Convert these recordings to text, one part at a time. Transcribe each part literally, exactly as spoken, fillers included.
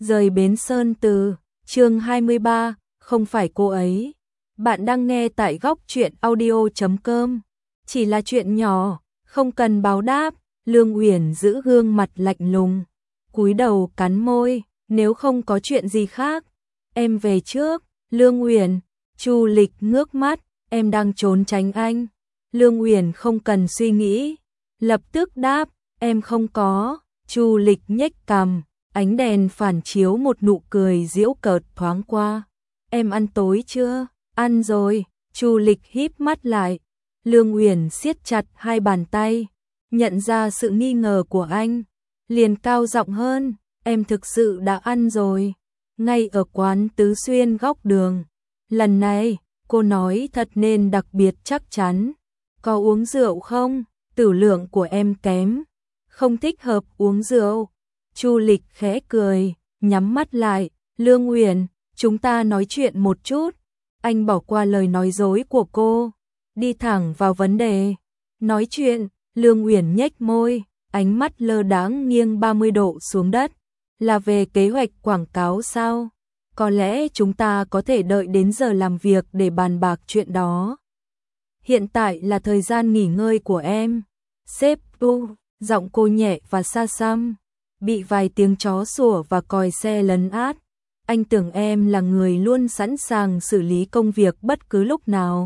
Rời bến Sơn Từ, chương hai mươi ba, không phải cô ấy. Bạn đang nghe tại góc truyện audio chấm com. Chỉ là chuyện nhỏ, không cần báo đáp. Lương Uyển giữ gương mặt lạnh lùng, cúi đầu cắn môi, nếu không có chuyện gì khác, em về trước. Lương Uyển, Chu Lịch ngước mắt, em đang trốn tránh anh. Lương Uyển không cần suy nghĩ, lập tức đáp, em không có. Chu Lịch nhếch cằm, ánh đèn phản chiếu một nụ cười giễu cợt thoáng qua. Em ăn tối chưa? Ăn rồi. Chu Lịch híp mắt lại. Lương Uyển siết chặt hai bàn tay, nhận ra sự nghi ngờ của anh, liền cao giọng hơn, em thực sự đã ăn rồi, ngay ở quán Tứ Xuyên góc đường. Lần này, cô nói thật nên đặc biệt chắc chắn. Có uống rượu không? Tử lượng của em kém, không thích hợp uống rượu. Chu Lịch khẽ cười, nhắm mắt lại. Lương Uyển, chúng ta nói chuyện một chút. Anh bỏ qua lời nói dối của cô, đi thẳng vào vấn đề. Nói chuyện. Lương Uyển nhếch môi, ánh mắt lơ đãng nghiêng ba mươi độ xuống đất. Là về kế hoạch quảng cáo sao? Có lẽ chúng ta có thể đợi đến giờ làm việc để bàn bạc chuyện đó. Hiện tại là thời gian nghỉ ngơi của em. Sếp u, giọng cô nhẹ và xa xăm, bị vài tiếng chó sủa và còi xe lấn át. Anh tưởng em là người luôn sẵn sàng xử lý công việc bất cứ lúc nào.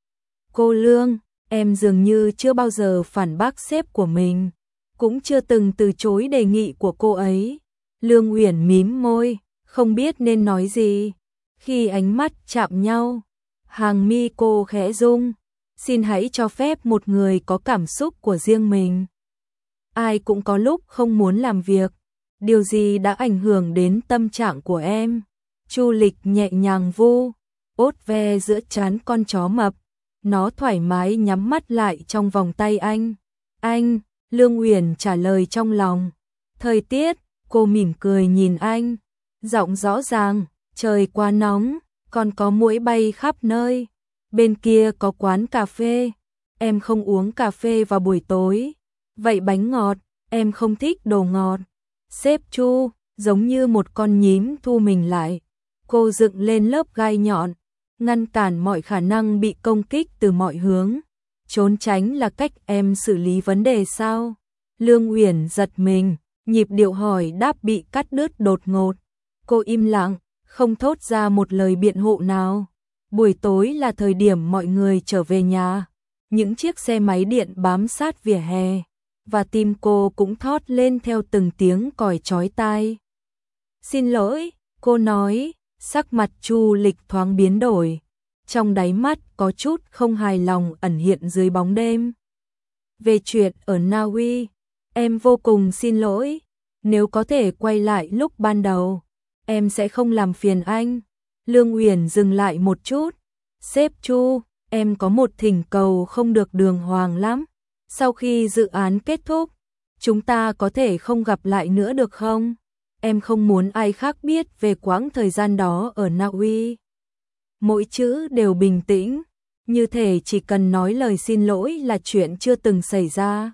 Cô Lương, em dường như chưa bao giờ phản bác sếp của mình, cũng chưa từng từ chối đề nghị của cô ấy. Lương Uyển mím môi, không biết nên nói gì. Khi ánh mắt chạm nhau, hàng mi cô khẽ rung. Xin hãy cho phép một người có cảm xúc của riêng mình. Ai cũng có lúc không muốn làm việc. Điều gì đã ảnh hưởng đến tâm trạng của em? Chu Lịch nhẹ nhàng vu ốt ve giữa trán con chó mập. Nó thoải mái nhắm mắt lại trong vòng tay anh. Anh, Lương Uyển trả lời trong lòng. Thời tiết, cô mỉm cười nhìn anh. Giọng rõ ràng, trời quá nóng, còn có muỗi bay khắp nơi. Bên kia có quán cà phê. Em không uống cà phê vào buổi tối. Vậy bánh ngọt, em không thích đồ ngọt. Sếp Chu, giống như một con nhím thu mình lại. Cô dựng lên lớp gai nhọn, ngăn cản mọi khả năng bị công kích từ mọi hướng. Trốn tránh là cách em xử lý vấn đề sao? Lương Uyển giật mình, nhịp điệu hỏi đáp bị cắt đứt đột ngột. Cô im lặng, không thốt ra một lời biện hộ nào. Buổi tối là thời điểm mọi người trở về nhà. Những chiếc xe máy điện bám sát vỉa hè, và tim cô cũng thót lên theo từng tiếng còi chói tai. Xin lỗi, cô nói. Sắc mặt Chu Lịch thoáng biến đổi, trong đáy mắt có chút không hài lòng ẩn hiện dưới bóng đêm. Về chuyện ở Na Uy, em vô cùng xin lỗi. Nếu có thể quay lại lúc ban đầu, em sẽ không làm phiền anh. Lương Uyển dừng lại một chút. Sếp Chu, em có một thỉnh cầu không được đường hoàng lắm. Sau khi dự án kết thúc, chúng ta có thể không gặp lại nữa được không? Em không muốn ai khác biết về quãng thời gian đó ở Na Uy. Mỗi chữ đều bình tĩnh, như thể chỉ cần nói lời xin lỗi là chuyện chưa từng xảy ra.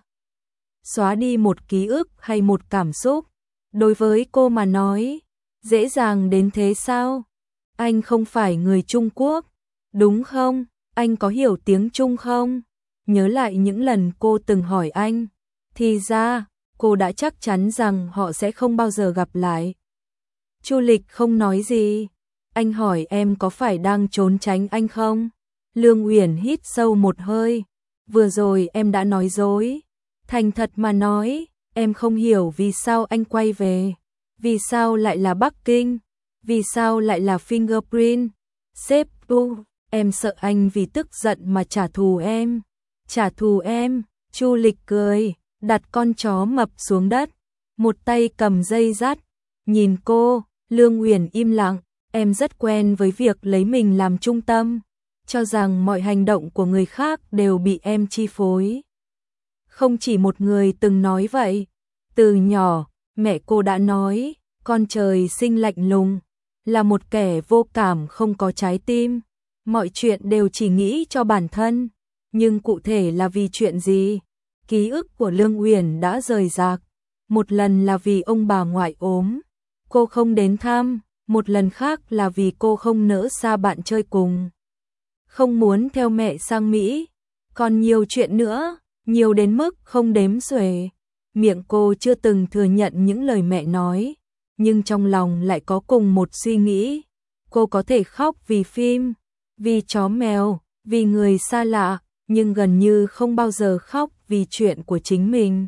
Xóa đi một ký ức hay một cảm xúc, đối với cô mà nói, dễ dàng đến thế sao? Anh không phải người Trung Quốc, đúng không? Anh có hiểu tiếng Trung không? Nhớ lại những lần cô từng hỏi anh, thì ra cô đã chắc chắn rằng họ sẽ không bao giờ gặp lại. Chu Lịch không nói gì. Anh hỏi em có phải đang trốn tránh anh không? Lương Uyển hít sâu một hơi. Vừa rồi em đã nói dối. Thành thật mà nói, em không hiểu vì sao anh quay về. Vì sao lại là Bắc Kinh? Vì sao lại là Fingerprint? Sếp U, em sợ anh vì tức giận mà trả thù em. Trả thù em? Chu Lịch cười, đặt con chó mập xuống đất, một tay cầm dây dắt, nhìn cô. Lương Uyển im lặng, em rất quen với việc lấy mình làm trung tâm, cho rằng mọi hành động của người khác đều bị em chi phối. Không chỉ một người từng nói vậy, từ nhỏ, mẹ cô đã nói, con trời sinh lạnh lùng, là một kẻ vô cảm không có trái tim, mọi chuyện đều chỉ nghĩ cho bản thân, nhưng cụ thể là vì chuyện gì? Ký ức của Lương Uyển đã rời rạc, một lần là vì ông bà ngoại ốm, cô không đến thăm, một lần khác là vì cô không nỡ xa bạn chơi cùng. Không muốn theo mẹ sang Mỹ, còn nhiều chuyện nữa, nhiều đến mức không đếm xuể. Miệng cô chưa từng thừa nhận những lời mẹ nói, nhưng trong lòng lại có cùng một suy nghĩ. Cô có thể khóc vì phim, vì chó mèo, vì người xa lạ, nhưng gần như không bao giờ khóc vì chuyện của chính mình.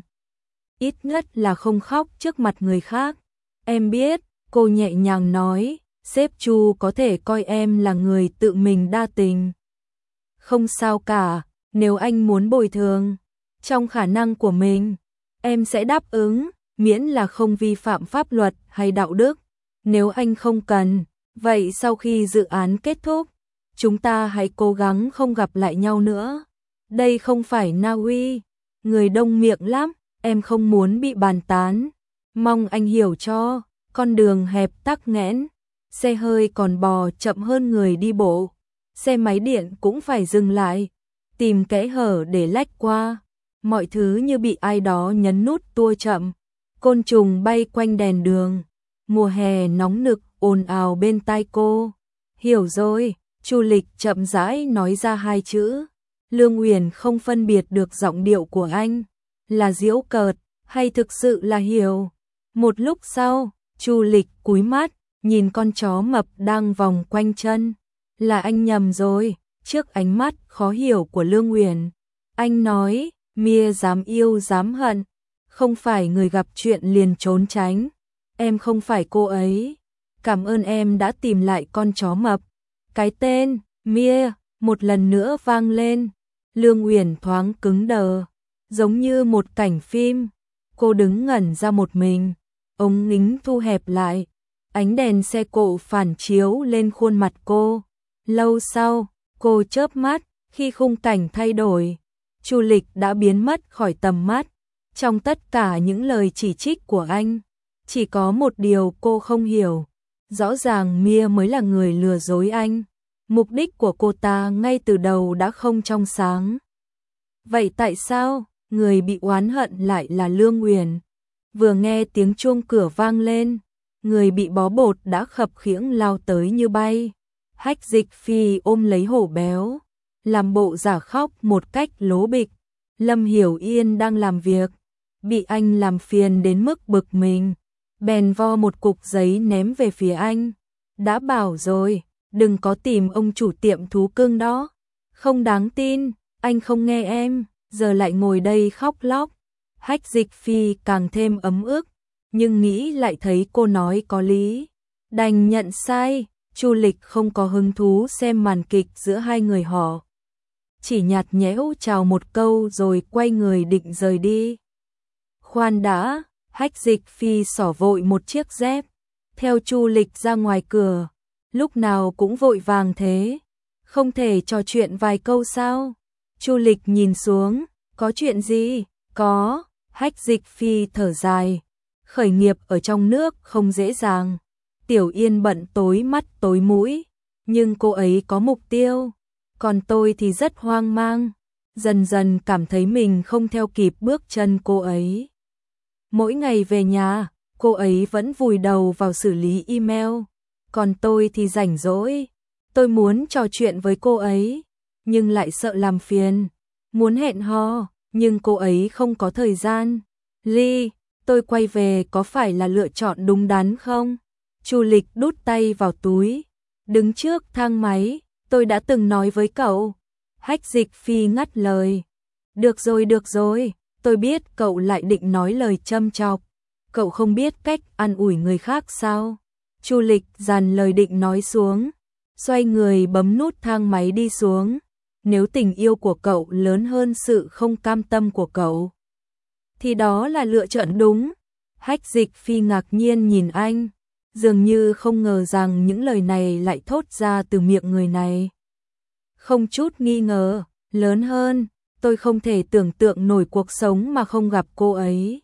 Ít nhất là không khóc trước mặt người khác. Em biết, cô nhẹ nhàng nói, sếp Chu có thể coi em là người tự mình đa tình. Không sao cả, nếu anh muốn bồi thường, trong khả năng của mình, em sẽ đáp ứng, miễn là không vi phạm pháp luật hay đạo đức. Nếu anh không cần, vậy sau khi dự án kết thúc, chúng ta hãy cố gắng không gặp lại nhau nữa. Đây không phải Na Uy, người đông miệng lắm, em không muốn bị bàn tán. Mong anh hiểu cho, con đường hẹp tắc nghẽn, xe hơi còn bò chậm hơn người đi bộ. Xe máy điện cũng phải dừng lại, tìm kẽ hở để lách qua. Mọi thứ như bị ai đó nhấn nút tua chậm. Côn trùng bay quanh đèn đường. Mùa hè nóng nực ồn ào bên tai cô. Hiểu rồi, Chu Lịch chậm rãi nói ra hai chữ. Lương Uyển không phân biệt được giọng điệu của anh, là giễu cợt hay thực sự là hiểu. Một lúc sau, Chu Lịch cúi mắt, nhìn con chó mập đang vòng quanh chân. Là anh nhầm rồi, trước ánh mắt khó hiểu của Lương Uyển. Anh nói, Mia dám yêu dám hận, không phải người gặp chuyện liền trốn tránh. Em không phải cô ấy. Cảm ơn em đã tìm lại con chó mập. Cái tên, Mia, một lần nữa vang lên. Lương Uyển thoáng cứng đờ, giống như một cảnh phim. Cô đứng ngẩn ra một mình, ống kính thu hẹp lại. Ánh đèn xe cộ phản chiếu lên khuôn mặt cô. Lâu sau, cô chớp mắt, khi khung cảnh thay đổi, Chu Lịch đã biến mất khỏi tầm mắt. Trong tất cả những lời chỉ trích của anh, chỉ có một điều cô không hiểu. Rõ ràng Mia mới là người lừa dối anh. Mục đích của cô ta ngay từ đầu đã không trong sáng. Vậy tại sao người bị oán hận lại là Lương Uyển? Vừa nghe tiếng chuông cửa vang lên, người bị bó bột đã khập khiễng lao tới như bay. Hách Dịch Phi ôm lấy hổ béo, làm bộ giả khóc một cách lố bịch. Lâm Hiểu Yên đang làm việc, bị anh làm phiền đến mức bực mình, bèn vo một cục giấy ném về phía anh. Đã bảo rồi, đừng có tìm ông chủ tiệm thú cưng đó. Không đáng tin, anh không nghe em, giờ lại ngồi đây khóc lóc. Hách Dịch Phi càng thêm ấm ức, nhưng nghĩ lại thấy cô nói có lý, đành nhận sai. Chu Lịch không có hứng thú xem màn kịch giữa hai người họ, chỉ nhạt nhẽo chào một câu rồi quay người định rời đi. Khoan đã, Hách Dịch Phi xỏ vội một chiếc dép, theo Chu Lịch ra ngoài cửa. Lúc nào cũng vội vàng thế, không thể trò chuyện vài câu sao? Chu Lịch nhìn xuống, có chuyện gì? Có, Hách Dịch Phi thở dài, khởi nghiệp ở trong nước không dễ dàng. Tiểu Yên bận tối mắt tối mũi, nhưng cô ấy có mục tiêu, còn tôi thì rất hoang mang, dần dần cảm thấy mình không theo kịp bước chân cô ấy. Mỗi ngày về nhà, cô ấy vẫn vùi đầu vào xử lý email, còn tôi thì rảnh rỗi. Tôi muốn trò chuyện với cô ấy, nhưng lại sợ làm phiền, muốn hẹn hò, nhưng cô ấy không có thời gian. Ly, tôi quay về có phải là lựa chọn đúng đắn không? Chu Lịch đút tay vào túi, đứng trước thang máy, tôi đã từng nói với cậu. Hách Dịch Phi ngắt lời. Được rồi, được rồi, tôi biết cậu lại định nói lời châm chọc. Cậu không biết cách an ủi người khác sao? Chu Lịch dàn lời định nói xuống, xoay người bấm nút thang máy đi xuống. Nếu tình yêu của cậu lớn hơn sự không cam tâm của cậu, thì đó là lựa chọn đúng. Hách Dịch Phi ngạc nhiên nhìn anh, dường như không ngờ rằng những lời này lại thốt ra từ miệng người này. Không chút nghi ngờ, lớn hơn, tôi không thể tưởng tượng nổi cuộc sống mà không gặp cô ấy.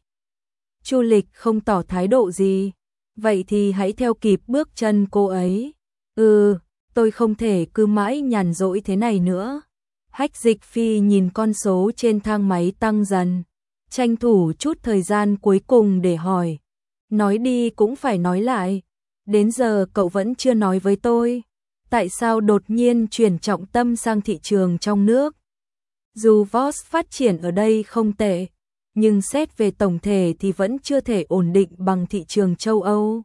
Chu Lịch không tỏ thái độ gì, vậy thì hãy theo kịp bước chân cô ấy. Ừ, tôi không thể cứ mãi nhàn rỗi thế này nữa. Hách Dịch Phi nhìn con số trên thang máy tăng dần, tranh thủ chút thời gian cuối cùng để hỏi. nói đi cũng phải nói lại. Đến giờ cậu vẫn chưa nói với tôi, tại sao đột nhiên chuyển trọng tâm sang thị trường trong nước? Dù Voss phát triển ở đây không tệ, nhưng xét về tổng thể thì vẫn chưa thể ổn định bằng thị trường châu Âu.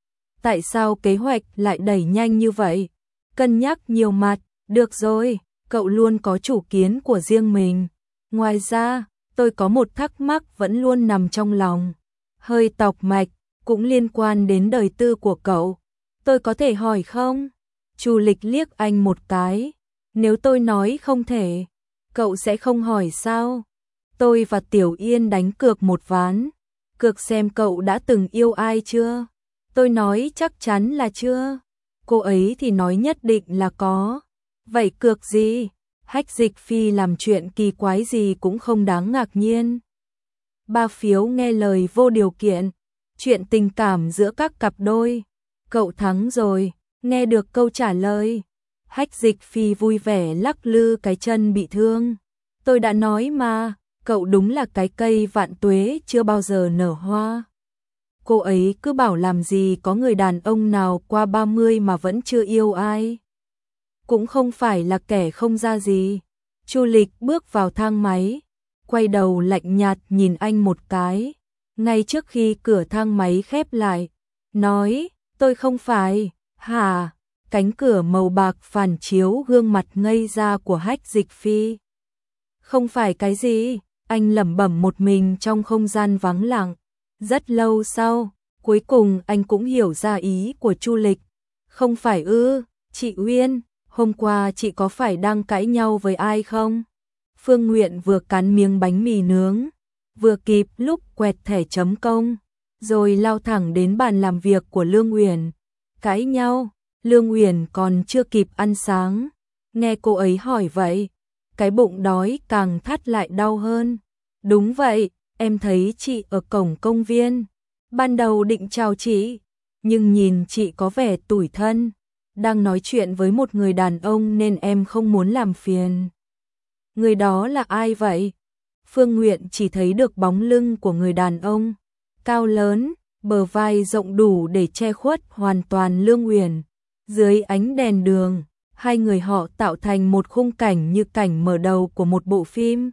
Tại sao kế hoạch lại đẩy nhanh như vậy? Cân nhắc nhiều mặt, được rồi, cậu luôn có chủ kiến của riêng mình. Ngoài ra, tôi có một thắc mắc vẫn luôn nằm trong lòng, hơi tọc mạch, cũng liên quan đến đời tư của cậu. Tôi có thể hỏi không? Chu Lịch liếc anh một cái. Nếu tôi nói không thể, cậu sẽ không hỏi sao? Tôi và Tiểu Yên đánh cược một ván. Cược xem cậu đã từng yêu ai chưa? Tôi nói chắc chắn là chưa. Cô ấy thì nói nhất định là có. Vậy cược gì? Hách Dịch Phi làm chuyện kỳ quái gì cũng không đáng ngạc nhiên. Ba phiếu nghe lời vô điều kiện. Chuyện tình cảm giữa các cặp đôi. Cậu thắng rồi. Nghe được câu trả lời, Hách Dịch Phi vui vẻ lắc lư cái chân bị thương. Tôi đã nói mà, cậu đúng là cái cây vạn tuế chưa bao giờ nở hoa. Cô ấy cứ bảo làm gì có người đàn ông nào qua ba mươi mà vẫn chưa yêu ai. Cũng không phải là kẻ không ra gì. Chu Lịch bước vào thang máy, quay đầu lạnh nhạt nhìn anh một cái, ngay trước khi cửa thang máy khép lại, nói, tôi không phải. Hả? Cánh cửa màu bạc phản chiếu gương mặt ngây ra của Hách Dịch Phi. Không phải cái gì? Anh lẩm bẩm một mình trong không gian vắng lặng. Rất lâu sau, cuối cùng anh cũng hiểu ra ý của Chu Lịch. Không phải ư, chị Uyên, hôm qua chị có phải đang cãi nhau với ai không? Phương Nguyện vừa cắn miếng bánh mì nướng, vừa kịp lúc quẹt thẻ chấm công, rồi lao thẳng đến bàn làm việc của Lương Uyển. Cãi nhau, Lương Uyển còn chưa kịp ăn sáng, nghe cô ấy hỏi vậy, cái bụng đói càng thắt lại đau hơn. Đúng vậy, em thấy chị ở cổng công viên, ban đầu định chào chị, nhưng nhìn chị có vẻ tủi thân, đang nói chuyện với một người đàn ông nên em không muốn làm phiền. Người đó là ai vậy? Phương Nguyện chỉ thấy được bóng lưng của người đàn ông, cao lớn, bờ vai rộng đủ để che khuất hoàn toàn Lương Uyển. Dưới ánh đèn đường, hai người họ tạo thành một khung cảnh như cảnh mở đầu của một bộ phim.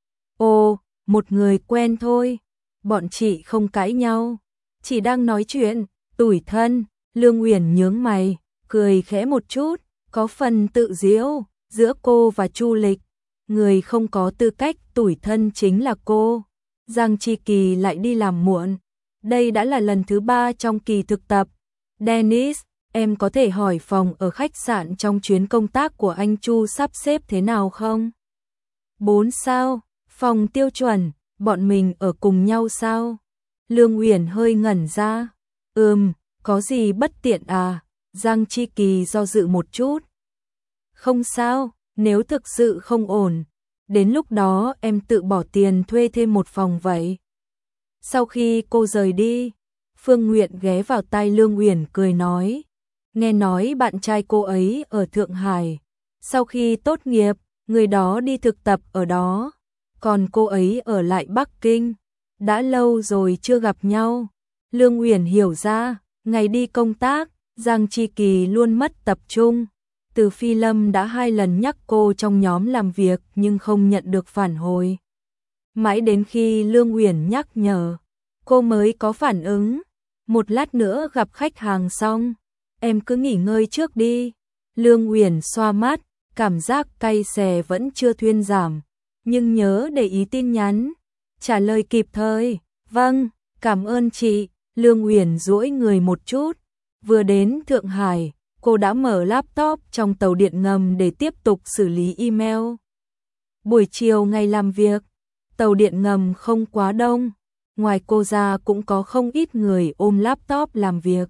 Ồ, một người quen thôi. Bọn chị không cãi nhau, chỉ đang nói chuyện, tủi thân. Lương Uyển nhướng mày, cười khẽ một chút, có phần tự giễu. Giữa cô và Chu Lịch, người không có tư cách tủi thân chính là cô. Giang Chi Kỳ lại đi làm muộn. Đây đã là lần thứ ba trong kỳ thực tập. Dennis, em có thể hỏi phòng ở khách sạn trong chuyến công tác của anh Chu sắp xếp thế nào không? Bốn sao, phòng tiêu chuẩn, bọn mình ở cùng nhau sao? Lương Uyển hơi ngẩn ra. Ừm, có gì bất tiện à? Giang Chi Kỳ do dự một chút. Không sao, nếu thực sự không ổn, đến lúc đó em tự bỏ tiền thuê thêm một phòng vậy. Sau khi cô rời đi, Phương Nguyện ghé vào tai Lương Uyển cười nói, nghe nói bạn trai cô ấy ở Thượng Hải, sau khi tốt nghiệp, người đó đi thực tập ở đó, còn cô ấy ở lại Bắc Kinh, đã lâu rồi chưa gặp nhau. Lương Uyển hiểu ra, ngày đi công tác, Giang Chi Kỳ luôn mất tập trung. Từ Phi Lâm đã hai lần nhắc cô trong nhóm làm việc nhưng không nhận được phản hồi. Mãi đến khi Lương Uyển nhắc nhở, cô mới có phản ứng. Một lát nữa gặp khách hàng xong, em cứ nghỉ ngơi trước đi. Lương Uyển xoa mắt, cảm giác cay xè vẫn chưa thuyên giảm, nhưng nhớ để ý tin nhắn, trả lời kịp thời. Vâng, cảm ơn chị. Lương Uyển duỗi người một chút. Vừa đến Thượng Hải, cô đã mở laptop trong tàu điện ngầm để tiếp tục xử lý email. Buổi chiều ngày làm việc, tàu điện ngầm không quá đông, ngoài cô ra cũng có không ít người ôm laptop làm việc.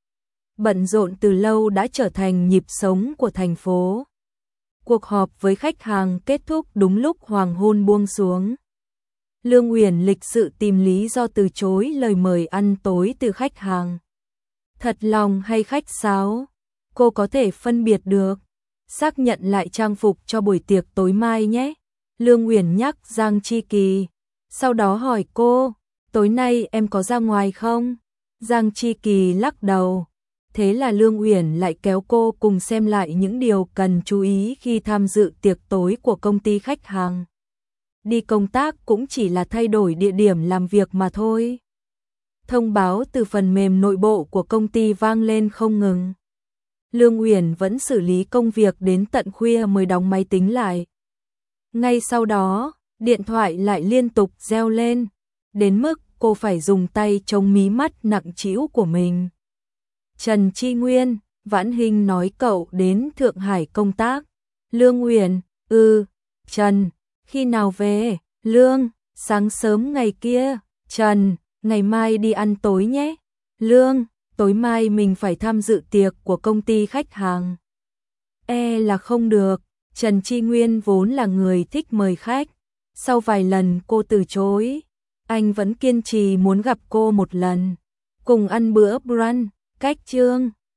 Bận rộn từ lâu đã trở thành nhịp sống của thành phố. Cuộc họp với khách hàng kết thúc đúng lúc hoàng hôn buông xuống. Lương Uyển lịch sự tìm lý do từ chối lời mời ăn tối từ khách hàng. Thật lòng hay khách sáo, cô có thể phân biệt được. Xác nhận lại trang phục cho buổi tiệc tối mai nhé. Lương Uyển nhắc Giang Chi Kỳ. Sau đó hỏi cô, tối nay em có ra ngoài không? Giang Chi Kỳ lắc đầu. Thế là Lương Uyển lại kéo cô cùng xem lại những điều cần chú ý khi tham dự tiệc tối của công ty khách hàng. Đi công tác cũng chỉ là thay đổi địa điểm làm việc mà thôi. Thông báo từ phần mềm nội bộ của công ty vang lên không ngừng. Lương Uyển vẫn xử lý công việc đến tận khuya mới đóng máy tính lại. Ngay sau đó, điện thoại lại liên tục reo lên, đến mức cô phải dùng tay chống mí mắt nặng trĩu của mình. Trần Chi Nguyên, Vãn Hinh nói cậu đến Thượng Hải công tác. Lương Uyển, ừ, Trần, khi nào về? Lương, sáng sớm ngày kia. Trần, ngày mai đi ăn tối nhé. Lương, tối mai mình phải tham dự tiệc của công ty khách hàng. E là không được. Trần Chi Nguyên vốn là người thích mời khách. Sau vài lần cô từ chối, anh vẫn kiên trì muốn gặp cô một lần, cùng ăn bữa brunch. Cách Trương